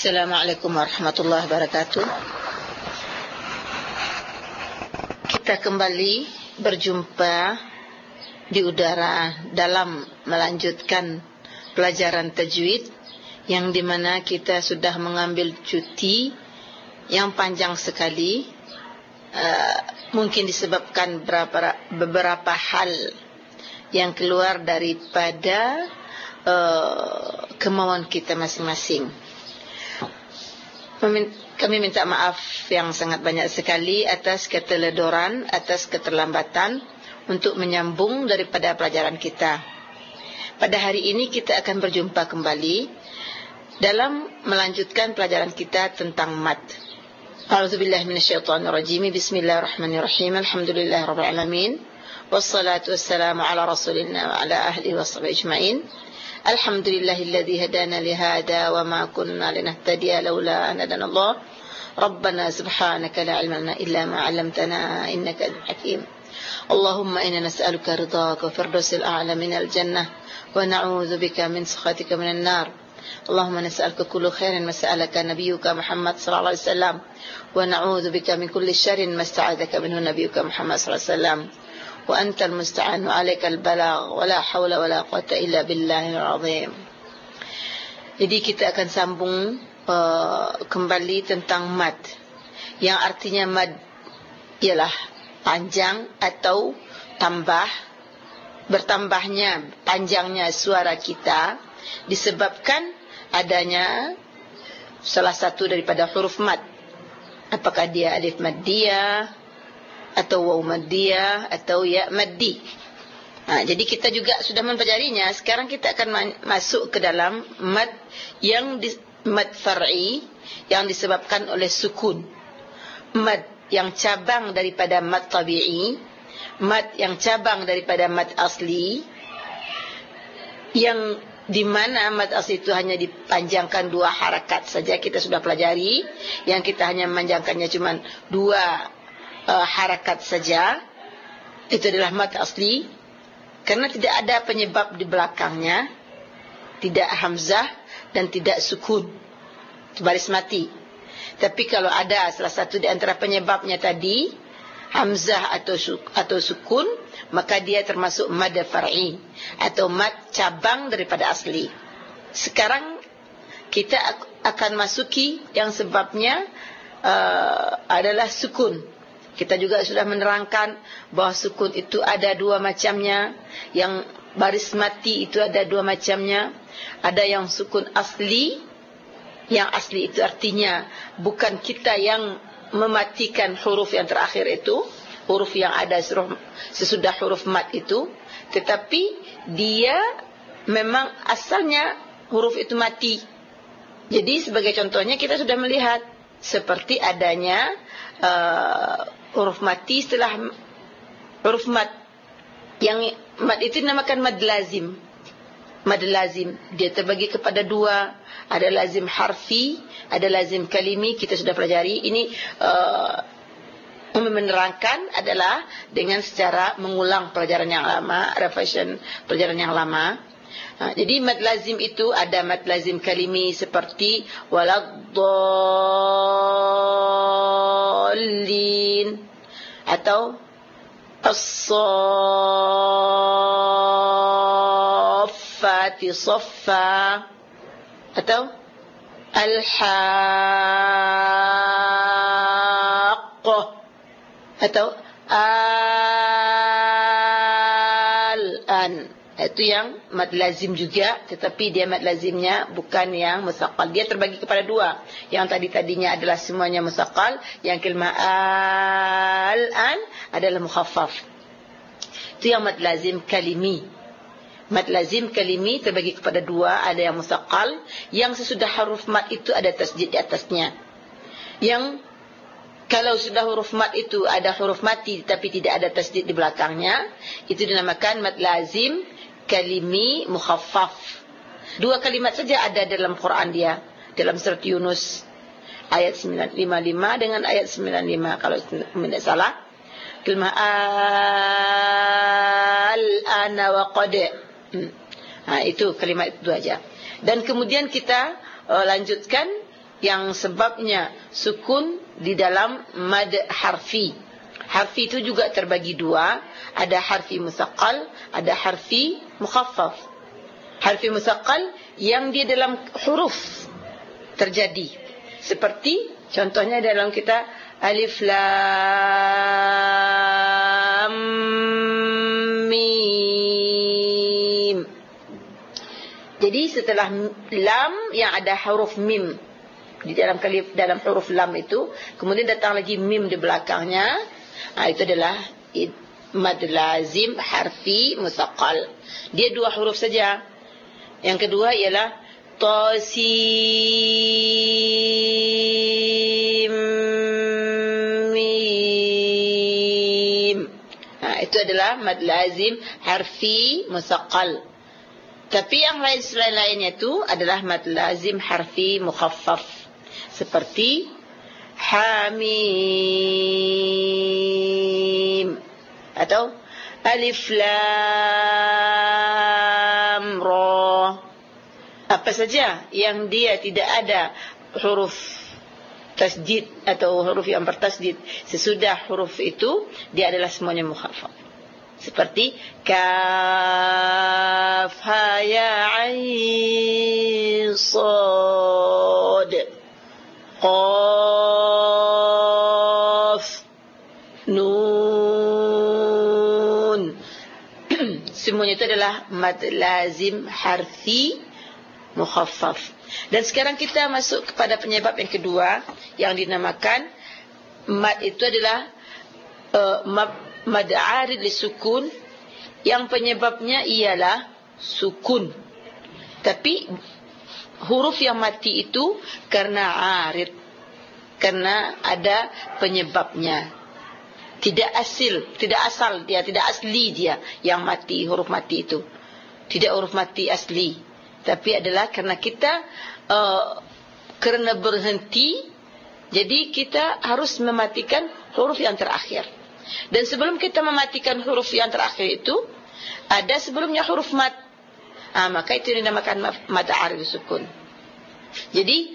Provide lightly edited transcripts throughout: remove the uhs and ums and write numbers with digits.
Assalamualaikum warahmatullahi wabarakatuh. Kita kembali berjumpa di udara dalam melanjutkan pelajaran tajwid, yang dimana kita sudah mengambil cuti yang panjang sekali, mungkin disebabkan beberapa hal yang keluar daripada kemauan kita masing-masing. Kami minta maaf yang sangat banyak sekali atas keteledoran, atas keterlambatan untuk menyambung daripada pelajaran kita. Pada hari ini kita akan berjumpa kembali dalam melanjutkan pelajaran kita tentang mad. A'udzubillahi minasyaitonirrajim. Bismillahirrahmanirrahim. Alhamdulillahirabbil alamin. Wassalatu wassalamu ala rasulillah wa ala ahlihi washabbihi ajmain. Alhamdulillahilladzi hadana lihada wa ma kunna linahtadiya laula an hadana Allah. Rabbana subhanaka la ilma lana illa ma 'allamtana innaka antal hakim. Allahumma inna nas'aluka ridhaka wa firdausil a'la minal jannah wa na'udzu bika min sakhatika minan nar. Allahumma nas'aluka kullu khairin ma sa'alaka nabiyyuka Muhammad sallallahu alaihi wasallam wa na'udzu bika min kulli syarrin ma sta'adzaka minhu nabiyyuka Muhammad sallallahu alaihi wasallam. Wa antal musta'an wa 'alaikal balagh wa la haula wa la quwwata illa billahil azim. Jadi kita akan sambung kembali tentang mad, yang artinya mad ialah panjang atau tambah, bertambahnya panjangnya suara kita disebabkan adanya salah satu daripada huruf mad. Apakah dia alif maddiyah atau waw maddiyah atau ya maddi. Jadi kita juga sudah mempelajarinya. Sekarang kita akan masuk ke dalam mad yang mad far'i, yang disebabkan oleh sukun. Mad yang cabang daripada mad tabi'i, mad yang cabang daripada mad asli, yang di mana mad asli itu hanya dipanjangkan 2 harakat saja. Kita sudah pelajari, yang kita hanya memanjangkannya cuma 2 harakat saja. Itu adalah mad asli, karena tidak ada penyebab di belakangnya, tidak hamzah dan tidak sukun, itu baris mati. Tapi kalau ada salah satu di antara penyebabnya tadi, hamzah atau sukun, maka dia termasuk mad far'i atau mad cabang daripada asli. Sekarang kita akan masuki yang sebabnya adalah sukun. Kita juga sudah menerangkan bahawa sukun itu ada 2 macamnya. Yang baris mati itu ada 2 macamnya. Ada yang sukun asli. Yang asli itu artinya bukan kita yang mematikan huruf yang terakhir itu, huruf yang ada sesudah huruf mad itu, tetapi dia memang asalnya huruf itu mati. Jadi sebagai contohnya kita sudah melihat seperti adanya huruf mati setelah huruf mad. Yang mad itu dinamakan mad lazim. Mad lazim dia terbagi kepada 2. Ada lazim harfi, ada lazim kalimi. Kita sudah pelajari ini. Menerangkan adalah dengan secara mengulang pelajaran yang lama, revision pelajaran yang lama. Jadi mad lazim itu ada mad lazim kalimi seperti waladdallin atau as-saffati saffa atau al-haqqah atau al-an. Itu yang mad lazim juga, tetapi dia mad lazimnya bukan yang musaqqal. Dia terbagi kepada 2. Yang tadinya adalah semuanya musaqqal, yang kalimah al-an adalah mukhaffaf. Itu yang mad lazim kalimi. Mad lazim kalimi terbagi kepada 2, ada yang musaqqal, yang sesudah huruf mad itu ada tasdid di atasnya. Yang kalau sudah huruf mad itu ada huruf mati tapi tidak ada tasdid di belakangnya, itu dinamakan mad lazim kalimi mukhaffaf. 2 kalimat saja ada dalam Quran dia, dalam surat Yunus ayat 955 dengan ayat 95 kalau tidak salah. Kalimah al-ana wa qad. Itu kalimat itu aja. Dan kemudian kita lanjutkan yang sebabnya sukun di dalam mad harfi. Harfi itu juga terbagi dua, ada harfi musaqqal, ada harfi mukhaffaf. Harfi musaqqal yang dia dalam huruf terjadi, seperti contohnya dalam kita alif lam mim. Jadi setelah lam yang ada huruf mim di dalam dalam huruf lam itu, kemudian datang lagi mim di belakangnya. Itu adalah mad lazim harfi musaqqal. Dia dua huruf saja. Yang kedua ialah tasim mim. Itu adalah mad lazim harfi musaqqal. Tapi yang lain-lainnya itu adalah mad lazim harfi mukhaffaf, seperti hamim atau alif lam ra. Apa saja yang dia tidak ada huruf tasdid atau huruf yang bertasdid sesudah huruf itu, dia adalah semuanya mukhaffaf. Seperti kaf ha ya ain sad, qaf nun. Semuanya itu adalah mad lazim harfi mukhaffaf. Dan sekarang kita masuk kepada penyebab yang kedua, yang dinamakan mad itu adalah mad arid li sukun, yang penyebabnya ialah sukun. Tapi huruf yang mati itu karena arid, karena ada penyebabnya. Tidak asal dia, tidak asli dia yang mati, huruf mati itu. Tidak huruf mati asli, tapi adalah karena kita kerana berhenti, jadi kita harus mematikan huruf yang terakhir. Dan sebelum kita mematikan huruf yang terakhir itu, ada sebelumnya huruf mat. Maka itu dinamakan mad arid sukun. Jadi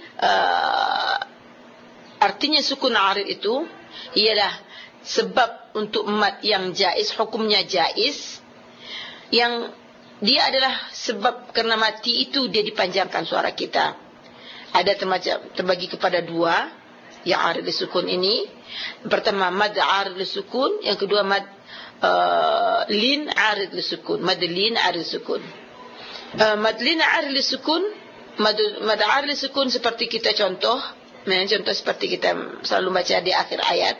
artinya sukun arid itu ialah sebab untuk mad yang jaiz, hukumnya jaiz, yang dia adalah sebab kerana mati itu dia dipanjangkan suara kita. Ada terbagi kepada dua yang arid sukun ini. Pertama mad arid sukun, yang kedua mad lin arid sukun. Mad lin arid sukun. Mad lin arid sukun, mad arid sukun seperti kita contoh seperti kita selalu baca di akhir ayat.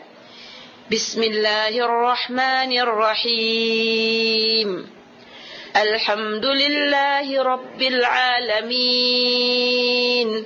Bismillahirrahmanirrahim. Alhamdulillahi rabbil alamin.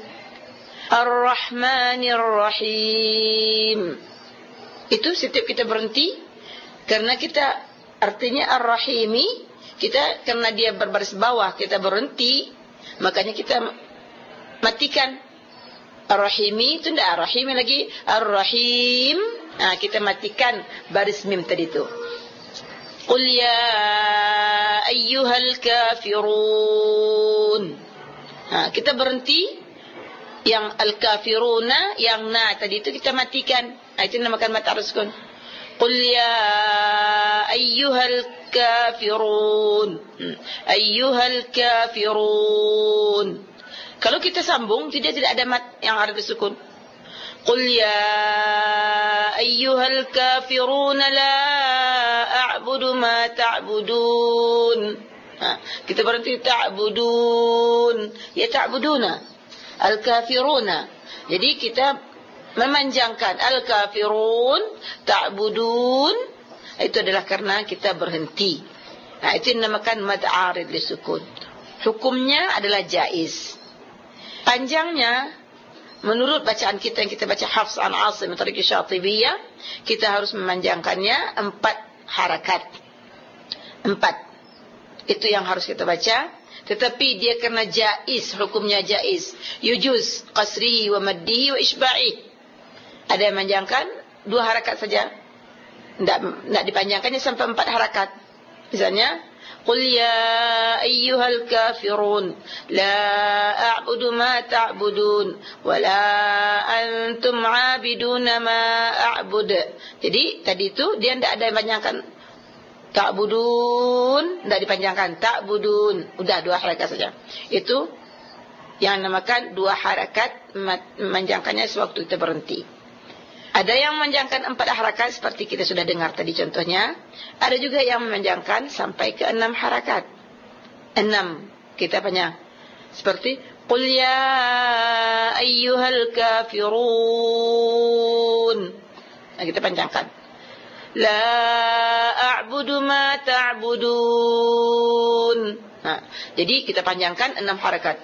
Ar-Rahmanir-Rahim. Itu setiap kita berhenti, karena kita artinya Ar-Rahimi, kita karena dia berbaris bawah kita berhenti, makanya kita matikan. Ar-Rahimi itu tidak Ar-Rahimi lagi, Ar-Rahim. Kita matikan baris mim tadi itu. Qul ya ayyuhal kafirun. Kita berhenti. Yang al-kafiruna, yang na tadi itu kita matikan. Itu dinamakan mad arid sukun. Qul ya ayyuhal kafirun. Ayyuhal kafirun. Kalau kita sambung, tidak ada mad yang arid sukun. Qul ya ayyuhal kafiruna la a'budu ma ta'budun. Kita berhenti ta'budun. Ya ta'buduna. Al-kafiruna. Jadi kita memanjangkan al-kafirun, ta'budun. Itu adalah karena kita berhenti. Itu dinamakan mad arid li sukun. Hukumnya adalah jaiz. Panjangnya, menurut bacaan kita yang kita baca Hafs an Asim Tariq Syatibiyah, kita harus memanjangkannya 4 harakat. 4. Itu yang harus kita baca. Tetapi dia kerana jaiz, hukumnya jaiz. Yujuz qasrihi wa maddihi wa isba'i. Ada yang memanjangkan 2 harakat saja. Tidak dipanjangkannya sampai 4 harakat. Misalnya Qul ya ayyuhal kafirun la a'budu ma ta'budun wa la antum 'abiduna ma a'bud. Jadi tadi tu dia tidak ada panjangkan ta'budun, tidak dipanjangkan ta'budun. Udah 2 harakat saja. Itu yang namakan 2 harakat, memanjangkannya sewaktu kita berhenti. Ada yang memanjangkan 4 harakat seperti kita sudah dengar tadi contohnya. Ada juga yang memanjangkan sampai ke 6 harakat. 6 kita panjang. Seperti Qul ya ayyuhal kafirun. Nah, kita panjangkan. La a'budu ma ta'budun. Nah, jadi kita panjangkan 6 harakat.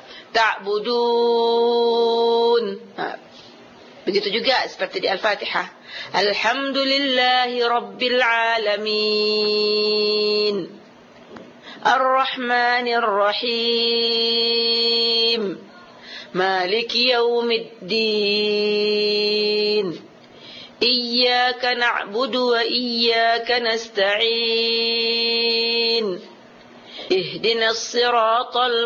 Ta'budun. Nah, begitu juga seperti di Al-Fatihah. Alhamdulillahi Rabbil Alamin. Ar-Rahmanir Rahim. Maliki Yawmiddin. Iyyaka na'budu wa iyyaka nasta'in. Ihdinas siratal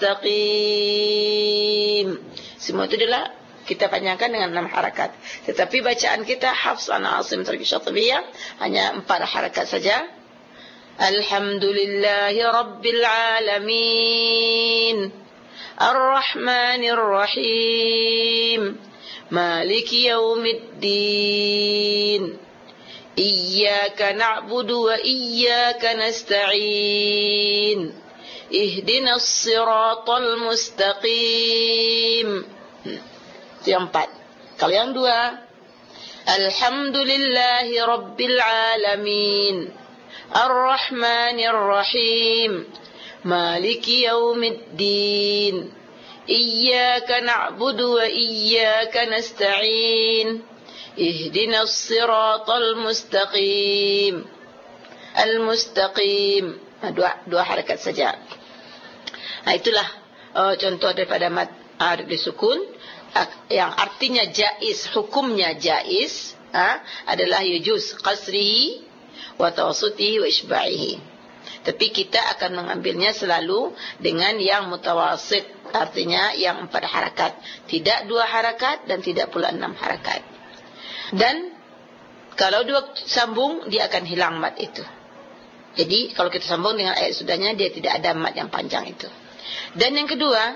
mustaqim. Semua itu adalah kita panjangkan dengan 6 harakat. Tetapi bacaan kita Hafs an Asim Turki Syatibiyah hanya 4 harakat saja. Alhamdulillahi Rabbil Alamin. Ar-Rahmanir Rahim. Maliki Yawmiddin. Iyyaka na'budu wa iyyaka nasta'in. Ihdinas siratal mustaqim. Itu yang 4. Kalau yang 2, Alhamdulillahi Rabbil Alamin. Ar-Rahmanir Rahim. Maliki Yawmiddin. Iyyaka na'budu wa iyyaka nasta'in. Ihdinas siratal mustaqim. Al-mustaqim. 2 harakat saja. Nah, itulah contoh daripada mad arid disukun yang artinya jaiz, hukumnya jaiz, adalah yujuz qasrihi wa tawassutihi wa isba'ihi. Tapi kita akan mengambilnya selalu dengan yang mutawassit, artinya yang 4 harakat, tidak 2 harakat dan tidak pula 6 harakat. Dan kalau 2 sambung, dia akan hilang mad itu. Jadi kalau kita sambung dengan ayat sudahnya, dia tidak ada mad yang panjang itu. Dan yang kedua,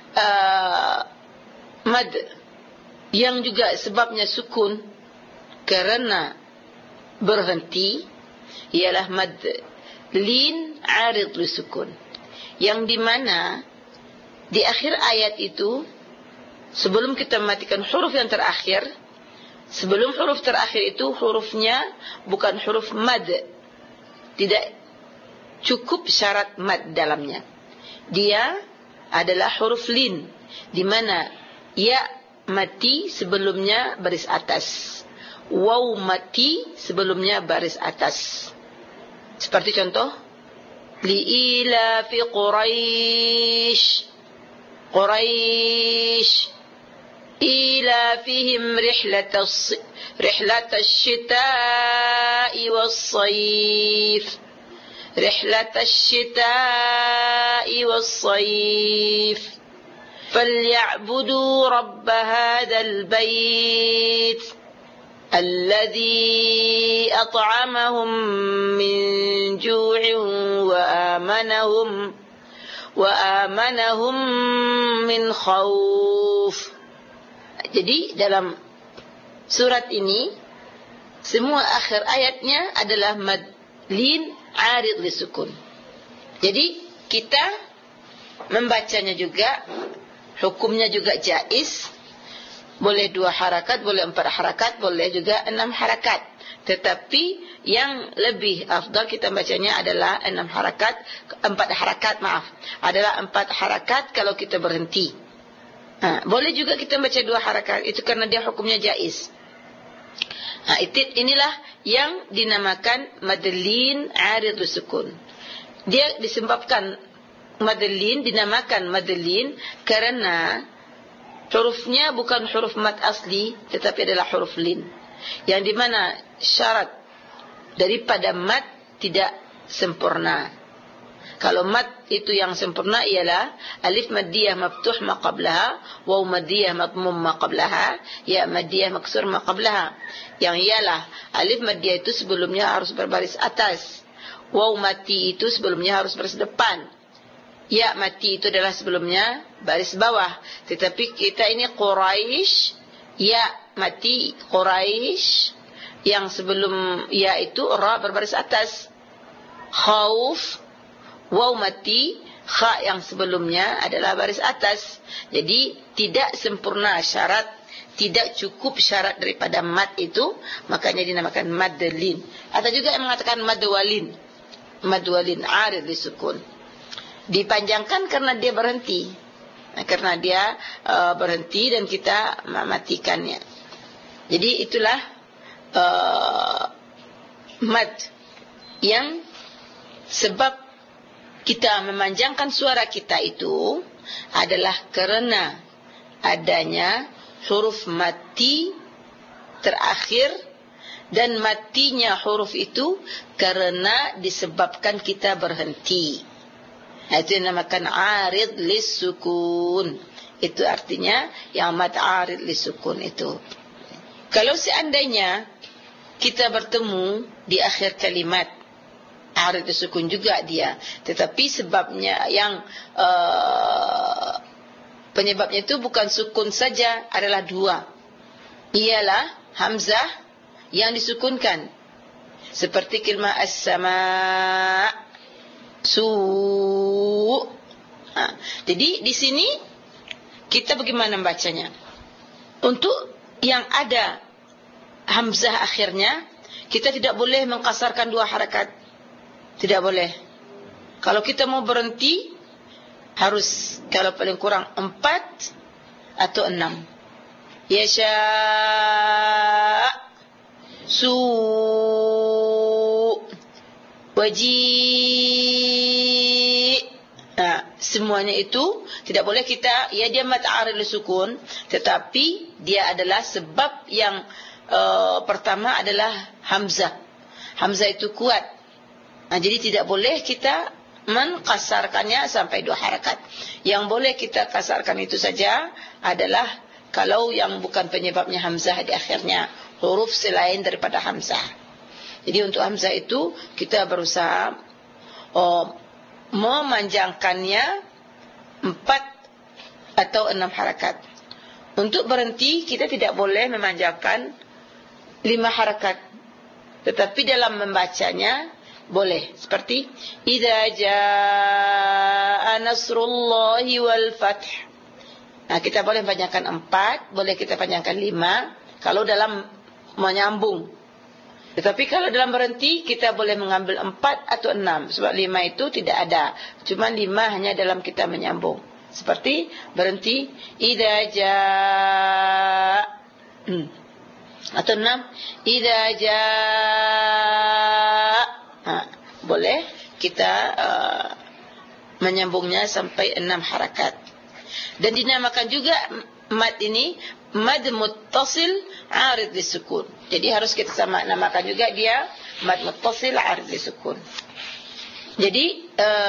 mad yang juga sebabnya sukun kerana berhenti, ialah mad lin arid lisukun, yang dimana di akhir ayat itu, sebelum kita mematikan huruf yang terakhir, sebelum huruf terakhir itu hurufnya bukan huruf mad, tidak cukup syarat mad dalamnya, dia adalah huruf lin, di mana ya mati sebelumnya baris atas, waw mati sebelumnya baris atas. Seperti contoh, li'ila fi Quraisy. Quraisy ila fihim rihlatas syita'i was-sayf. Rihlatas syita'i was-sayf. فَلْيَعْبُدُوا رَبَّ هَذَا الْبَيْتِ الَّذِي أَطْعَمَهُمْ مِنْ جُوعٍ وَآمَنَهُمْ مِنْ خَوْفٍ. Jadi dalam surat ini, semua akhir ayatnya adalah mad lin arid lisukun. Jadi kita membacanya juga, hukumnya juga jaiz. Boleh 2 harakat, boleh 4 harakat, boleh juga 6 harakat. Tetapi yang lebih afdal kita bacanya adalah 4 harakat, adalah 4 harakat kalau kita berhenti. Boleh juga kita baca 2 harakat, itu karena dia hukumnya jaiz. Inilah yang dinamakan madlin arid sukun. Dia disebabkan madlin, dinamakan madlin karena hurufnya bukan huruf mad asli, tetapi adalah huruf lin, yang dimana syarat daripada mad tidak sempurna. Kalau mad itu yang sempurna ialah alif maddiyah maftuh ma qablaha, waw maddiyah madmum ma qablaha, ya maddiyah maksur ma qablaha. Yang ialah alif maddiyah itu sebelumnya harus berbaris atas, waw mati itu sebelumnya harus baris depan, ya mati itu adalah sebelumnya baris bawah. Tetapi kita ini Quraisy, ya mati Quraisy, yang sebelum ya itu ra berbaris atas. Khauf, waw mati, kha yang sebelumnya adalah baris atas. Jadi tidak sempurna syarat, tidak cukup syarat daripada mad itu, makanya dinamakan mad lin. Atau juga yang mengatakan mad walin. Mad walin arid lisukun. Dipanjangkan karena dia berhenti. Karena dia berhenti dan kita mematikannya. Jadi itulah mad yang sebab kita memanjangkan suara kita itu adalah kerana adanya huruf mati terakhir, dan matinya huruf itu kerana disebabkan kita berhenti. Itu dinamakan arid lissukun. Itu artinya yang mad arid lissukun itu. Kalau seandainya kita bertemu di akhir kalimat, arid lisukun juga dia, tetapi sebabnya yang penyebabnya itu bukan sukun saja, adalah dua. Ialah hamzah yang disukunkan, seperti kalimah as-sama' su. Jadi di sini kita bagaimana membacanya? Untuk yang ada hamzah akhirnya, kita tidak boleh mengkasarkan dua harakat. Tidak boleh. Kalau kita mau berhenti, harus kalau paling kurang 4 atau 6. Yasha su waji. Semuanya itu tidak boleh kita, ya dia mad arid lisukun, tetapi dia adalah sebab yang pertama adalah hamzah. Hamzah itu kuat. Jadi tidak boleh kita mengkasarkannya sampai 2 harakat. Yang boleh kita kasarkan itu saja adalah kalau yang bukan penyebabnya hamzah di akhirnya, huruf selain daripada hamzah. Jadi untuk hamzah itu kita berusaha memanjangkannya 4 atau 6 harakat. Untuk berhenti kita tidak boleh memanjangkan 5 harakat. Tetapi dalam membacanya boleh, seperti idza jaa nasrullahi wal fath. Kita boleh panjangkan 4, boleh kita panjangkan 5 kalau dalam menyambung. Tetapi kalau dalam berhenti kita boleh mengambil 4 atau 6, sebab 5 itu tidak ada. Cuma 5 hanya dalam kita menyambung. Seperti berhenti idza jaa, atau 6 idza jaa. Boleh kita menyambungnya sampai 6 harakat. Dan dinamakan juga mad ini mad muttasil arid lisukun. Jadi harus kita sama namakan juga dia mad muttasil arid lisukun. Jadi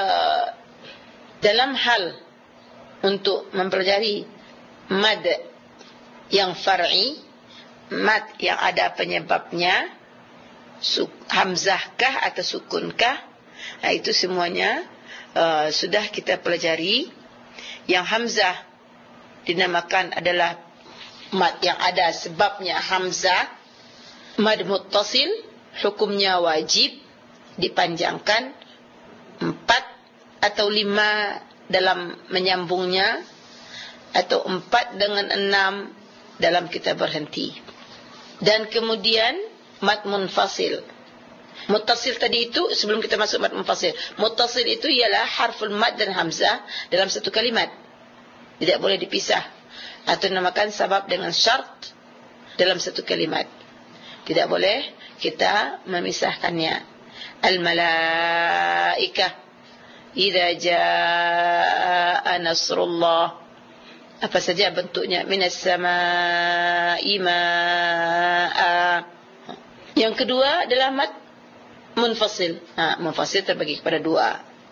dalam hal untuk mempelajari mad yang far'i, mad yang ada penyebabnya, hamzahkah atau sukunkah, itu semuanya sudah kita pelajari. Yang hamzah dinamakan adalah mad yang ada sebabnya hamzah. Mad muttasil hukumnya wajib dipanjangkan 4 atau 5 dalam menyambungnya, atau 4 dengan 6 dalam kita berhenti. Dan kemudian mad munfasil. Muttasil tadi itu sebelum kita masuk mad munfasil. Muttasil itu ialah harful mad dan hamzah dalam satu kalimat. Tidak boleh dipisah. Atau dinamakan sabab dengan syarat dalam satu kalimat. Tidak boleh kita memisahkannya. Al-malaikah idza jaa nasrullah. Apa saja bentuknya, minas samaa'i maa'a. Yang kedua adalah mad munfasil. Munfasil terbagi kepada 2.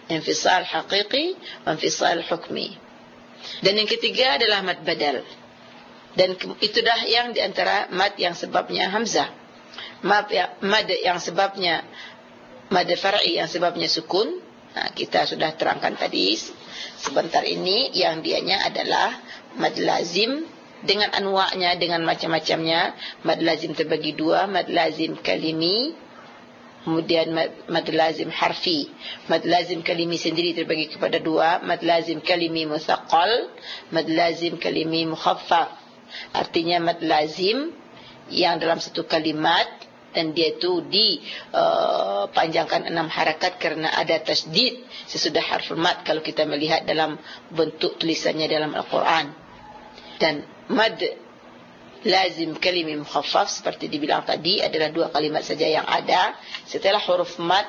infisal haqiqi wa infisal hukmi. Dan yang ketiga adalah mad badal. Dan itu dah yang di antara mad yang sebabnya hamzah. Mad yang sebabnya mad far'i yang sebabnya sukun. Kita sudah terangkan tadi sebentar ini, yang dianya adalah mad lazim dengan anwa'nya, dengan macam-macamnya. Mad lazim terbagi dua, mad lazim kalimi, kemudian mad lazim harfi. Mad lazim kalimi sendiri terbagi kepada dua, mad lazim kalimi musaqqal, mad lazim kalimi mukhaffaf. Artinya mad lazim yang dalam satu kalimat dan dia itu dipanjangkan 6 harakat kerana ada tasdid sesudah harful mad kalau kita melihat dalam bentuk tulisannya dalam Al-Quran. Dan mad lazim kalimi mukhaffaf seperti dibilang tadi adalah 2 kalimat saja yang ada. Setelah huruf mad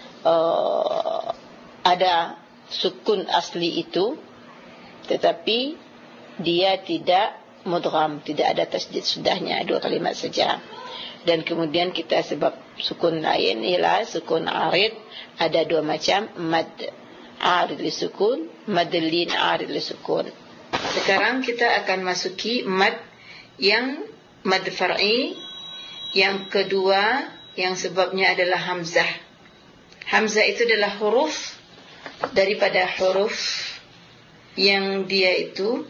ada sukun asli itu, tetapi dia tidak mudgham, tidak ada tasdid sudahnya, 2 kalimat saja. Dan kemudian kita sebab sukun lain ialah sukun arid, ada 2 macam, mad arid li sukun, mad lin arid li sukun. Sekarang kita akan masuki mad yang mad far'i yang kedua, yang sebabnya adalah hamzah. Hamzah itu adalah huruf daripada huruf yang dia itu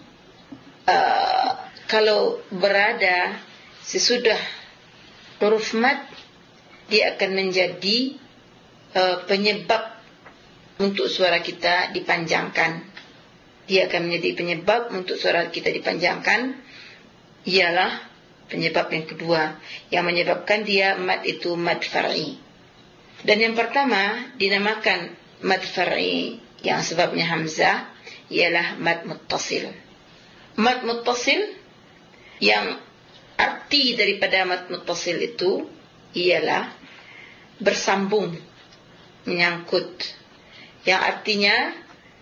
kalau berada sesudah huruf mad, dia akan menjadi penyebab untuk suara kita dipanjangkan. Dia akan menjadi penyebab untuk suara kita dipanjangkan, ialah penyebab yang kedua yang menyebabkan dia mad itu mad far'i. Dan yang pertama dinamakan mad far'i yang sebabnya hamzah ialah mad muttasil. Mad muttasil, yang arti daripada mad muttasil itu ialah bersambung, menyangkut, yang artinya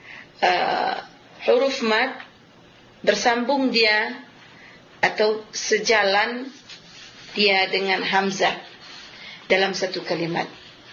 huruf mad bersambung dia atau sejalan dia dengan hamzah dalam satu kalimat.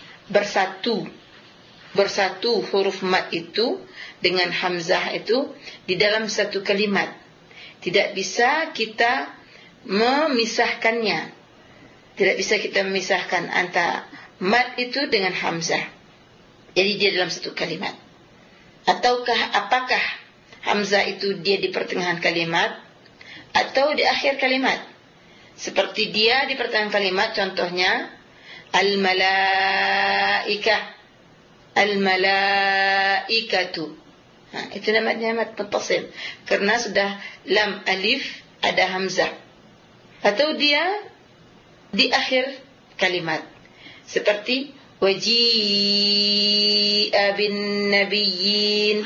Bersatu huruf mad itu dengan hamzah itu di dalam satu kalimat. Tidak bisa kita memisahkannya. Tidak bisa kita memisahkan antara mad itu dengan hamzah. Jadi dia dalam satu kalimat. Ataukah apakah hamzah itu dia di pertengahan kalimat atau di akhir kalimat? Seperti dia di pertengahan kalimat, contohnya al-malaikah, al-malaikatu. Itu namanya mad muttasil karena sudah lam alif ada hamzah. Atau dia di akhir kalimat, seperti waji'a bin nabiyyin,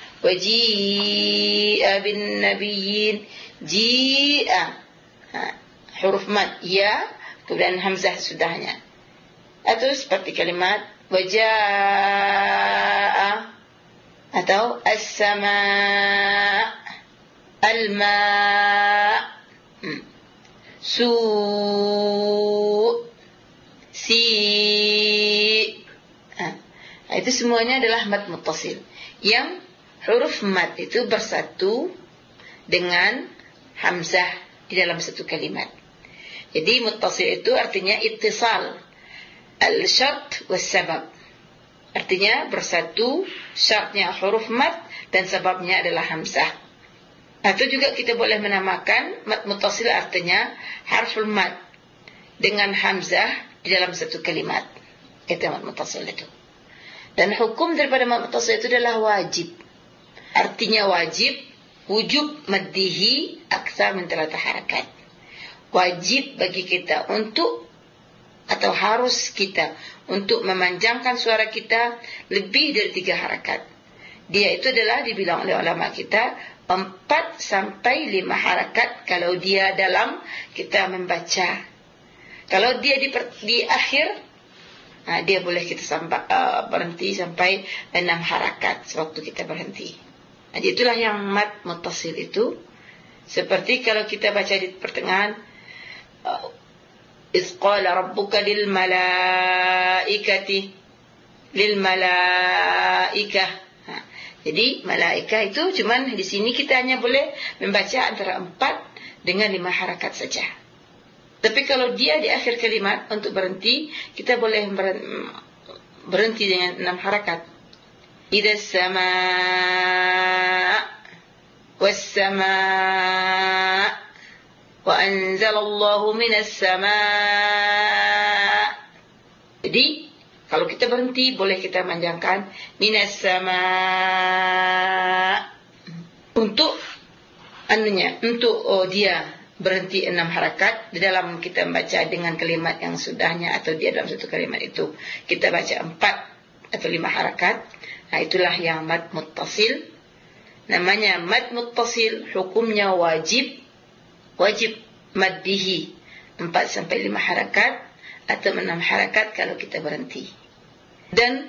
waji'a bin nabiyyin, ji'a, huruf mad ya, kemudian hamzah sudahnya. Atau seperti kalimat waja'a, atau as-sama', al-ma', su', si'. Itu semuanya adalah mad muttasil, yang huruf mad itu bersatu dengan hamzah di dalam satu kalimat. Jadi muttasil itu artinya ittisal al-syart was-sabab. Artinya bersatu, syaratnya huruf mad dan sebabnya adalah hamzah. Atau juga kita boleh menamakan mad muttasil artinya harful mad dengan hamzah di dalam satu kalimat. Itu mad muttasil itu. Dan hukum daripada mad muttasil itu adalah wajib. Artinya wajib, wujub maddihi aktsar min 3 harakat. Wajib bagi kita untuk, atau harus kita untuk memanjangkan suara kita lebih dari 3 harakat. Dia itu adalah dibilang oleh ulama kita 4 sampai 5 harakat kalau dia dalam kita membaca. Kalau dia di akhir, dia boleh kita berhenti sampai 6 harakat sewaktu kita berhenti. Jadi itulah yang mad muttasil itu. Seperti kalau kita baca di pertengahan, إذ قال ربك للملائكة lil malaikah. Jadi malaikah itu cuman di sini kita hanya boleh membaca antara 4 dengan 5 harakat saja. Tapi kalau dia di akhir kalimat untuk berhenti, kita boleh berhenti dengan 6 harakat. Idza samaa was samaa wa anzalallahu minas samaa. Jadi kalau kita berhenti, boleh kita panjangkan minas sama untuk dia berhenti 6 harakat di dalam kita membaca dengan kalimat yang sudahnya, atau dia dalam satu kalimat itu kita baca 4 atau 5 harakat. Nah, itulah yang mad muttasil. Namanya mad muttasil, hukumnya wajib maddihi 4 sampai 5 harakat atau 6 harakat kalau kita berhenti. Dan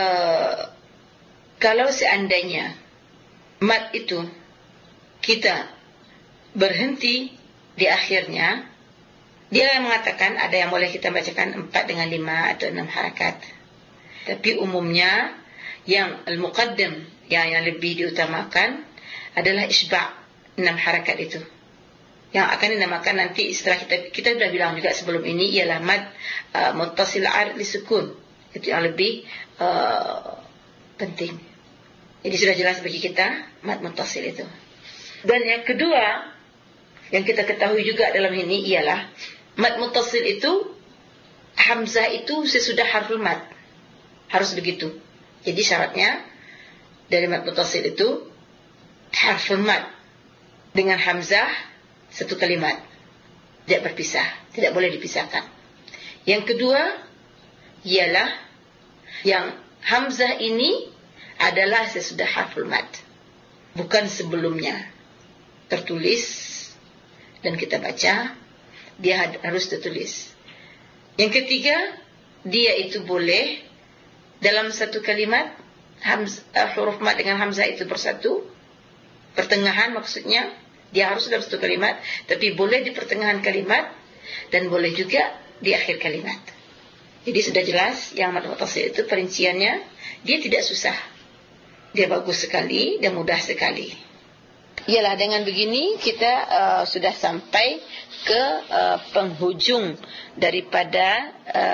kalau seandainya mad itu kita berhenti di akhirnya, dia mengatakan ada yang boleh kita bacakan 4 dengan 5 atau 6 harakat. Tapi umumnya yang al-muqaddam, yang lebih diutamakan adalah isba' 6 harakat itu. Yang akan dinamakan nanti istilah kita sudah bilang juga sebelum ini ialah mad muttasil ar li sukun. Itu yang lebih penting. Jadi sudah jelas bagi kita mad muttasil itu. Dan yang kedua yang kita ketahui juga dalam ini ialah mad muttasil itu hamzah itu sesudah harful mad. Harus begitu. Jadi syaratnya dari mad muttasil itu harful mad dengan hamzah satu kalimat, tidak berpisah, tidak boleh dipisahkan. Yang kedua ialah yang hamzah ini adalah sesudah harful mad, bukan sebelumnya. Tertulis dan kita baca, dia harus tertulis. Yang ketiga, dia itu boleh dalam satu kalimat huruf mad dengan hamzah itu bersatu, pertengahan maksudnya. Dia harus dalam satu kalimat, tapi boleh di pertengahan kalimat dan boleh juga di akhir kalimat. Jadi sudah jelas yang mad muttasil itu perinciannya, dia tidak susah. Dia bagus sekali dan mudah sekali. Ialah dengan begini kita sudah sampai ke penghujung daripada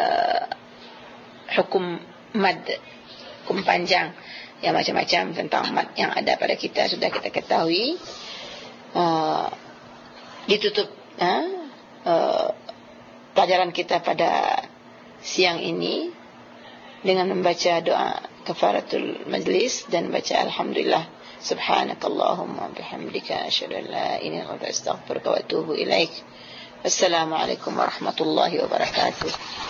hukum mad, hukum panjang yang macam-macam tentang mad yang ada pada kita sudah kita ketahui. Ditutup pelajaran kita pada siang ini dengan membaca doa kafaratul majlis dan baca alhamdulillah subhanakallahumma bihamdika asyhadu an la ilaha illa anta astaghfiruka wa atubu ilaik. Wassalamualaikum warahmatullahi wabarakatuh.